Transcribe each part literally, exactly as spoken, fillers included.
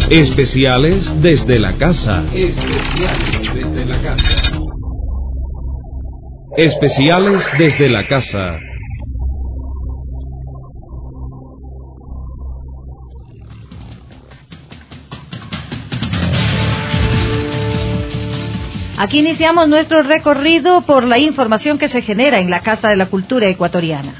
Especiales desde la casa. Especiales desde la casa. Especiales desde la casa. Aquí iniciamos nuestro recorrido por la información que se genera en la Casa de la Cultura Ecuatoriana.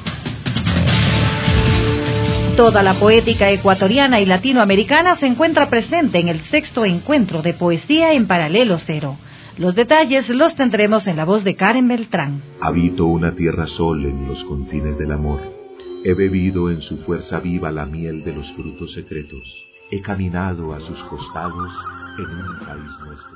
Toda la poética ecuatoriana y latinoamericana se encuentra presente en el sexto encuentro de poesía en Paralelo Cero. Los detalles los tendremos en la voz de Karen Beltrán. Habito una tierra sol en los confines del amor. He bebido en su fuerza viva la miel de los frutos secretos. He caminado a sus costados en un país nuestro.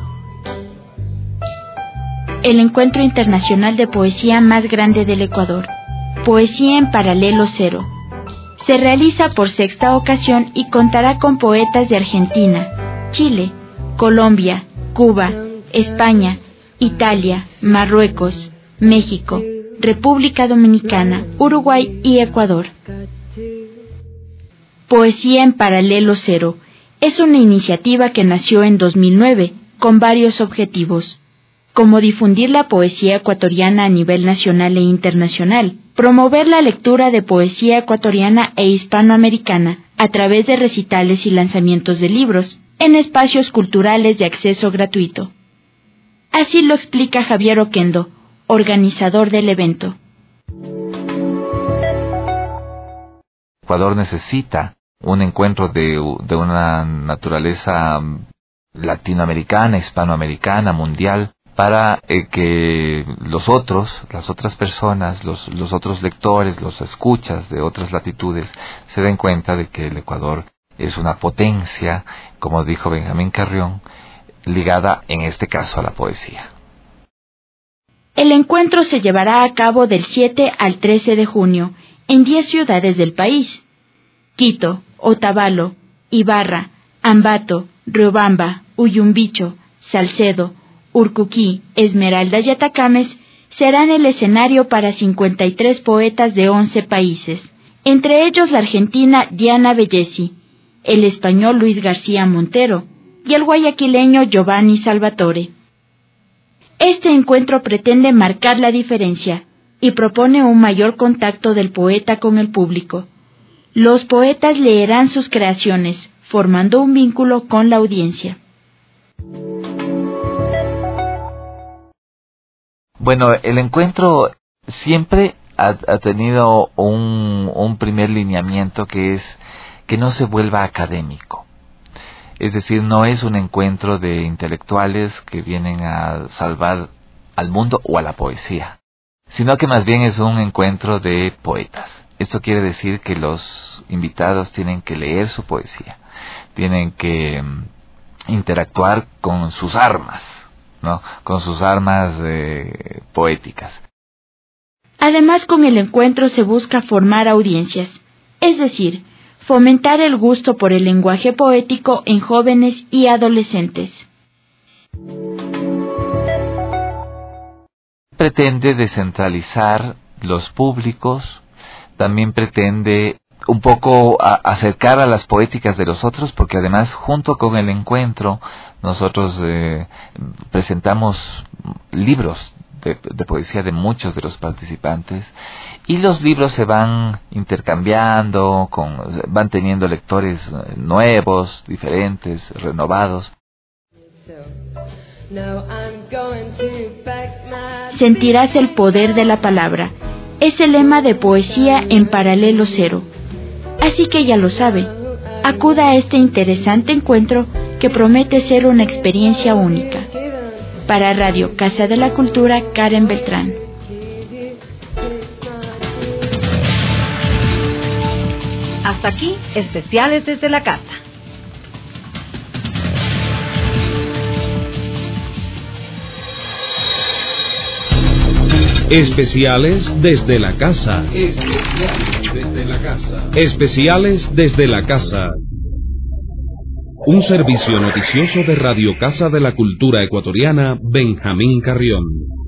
El encuentro internacional de poesía más grande del Ecuador, Poesía en Paralelo Cero, se realiza por sexta ocasión y contará con poetas de Argentina, Chile, Colombia, Cuba, España, Italia, Marruecos, México, República Dominicana, Uruguay y Ecuador. Poesía en Paralelo Cero es una iniciativa que nació en dos mil nueve con varios objetivos, como difundir la poesía ecuatoriana a nivel nacional e internacional, promover la lectura de poesía ecuatoriana e hispanoamericana a través de recitales y lanzamientos de libros en espacios culturales de acceso gratuito. Así lo explica Javier Oquendo, organizador del evento. Ecuador necesita un encuentro de, de una naturaleza latinoamericana, hispanoamericana, mundial, para eh, que los otros, las otras personas, los, los otros lectores, los escuchas de otras latitudes, se den cuenta de que el Ecuador es una potencia, como dijo Benjamín Carrión, ligada en este caso a la poesía. El encuentro se llevará a cabo del siete al trece de junio en diez ciudades del país: Quito, Otavalo, Ibarra, Ambato, Riobamba, Uyumbicho, Salcedo, Urcuquí, Esmeraldas y Atacames serán el escenario para cincuenta y tres poetas de once países, entre ellos la argentina Diana Bellesi, el español Luis García Montero y el guayaquileño Giovanni Salvatore. Este encuentro pretende marcar la diferencia y propone un mayor contacto del poeta con el público. Los poetas leerán sus creaciones, formando un vínculo con la audiencia. Bueno, el encuentro siempre ha, ha tenido un, un primer lineamiento que es que no se vuelva académico. Es decir, no es un encuentro de intelectuales que vienen a salvar al mundo o a la poesía, sino que más bien es un encuentro de poetas. Esto quiere decir que los invitados tienen que leer su poesía, tienen que um, interactuar con sus armas, ¿no? Con sus armas eh, poéticas. Además, con el encuentro se busca formar audiencias, es decir, fomentar el gusto por el lenguaje poético en jóvenes y adolescentes. Pretende descentralizar los públicos, también pretende un poco a, acercar a las poéticas de los otros, porque además junto con el encuentro nosotros eh, presentamos libros de, de poesía de muchos de los participantes, y los libros se van intercambiando, con, van teniendo lectores nuevos, diferentes, renovados. Sentirás el poder de la palabra. Es el lema de Poesía en Paralelo Cero. Así que ya lo sabe, acuda a este interesante encuentro que promete ser una experiencia única. Para Radio Casa de la Cultura, Karen Beltrán. Hasta aquí, especiales desde la casa. Especiales desde la casa. Especiales desde la casa. Especiales desde la casa. Un servicio noticioso de Radio Casa de la Cultura Ecuatoriana, Benjamín Carrión.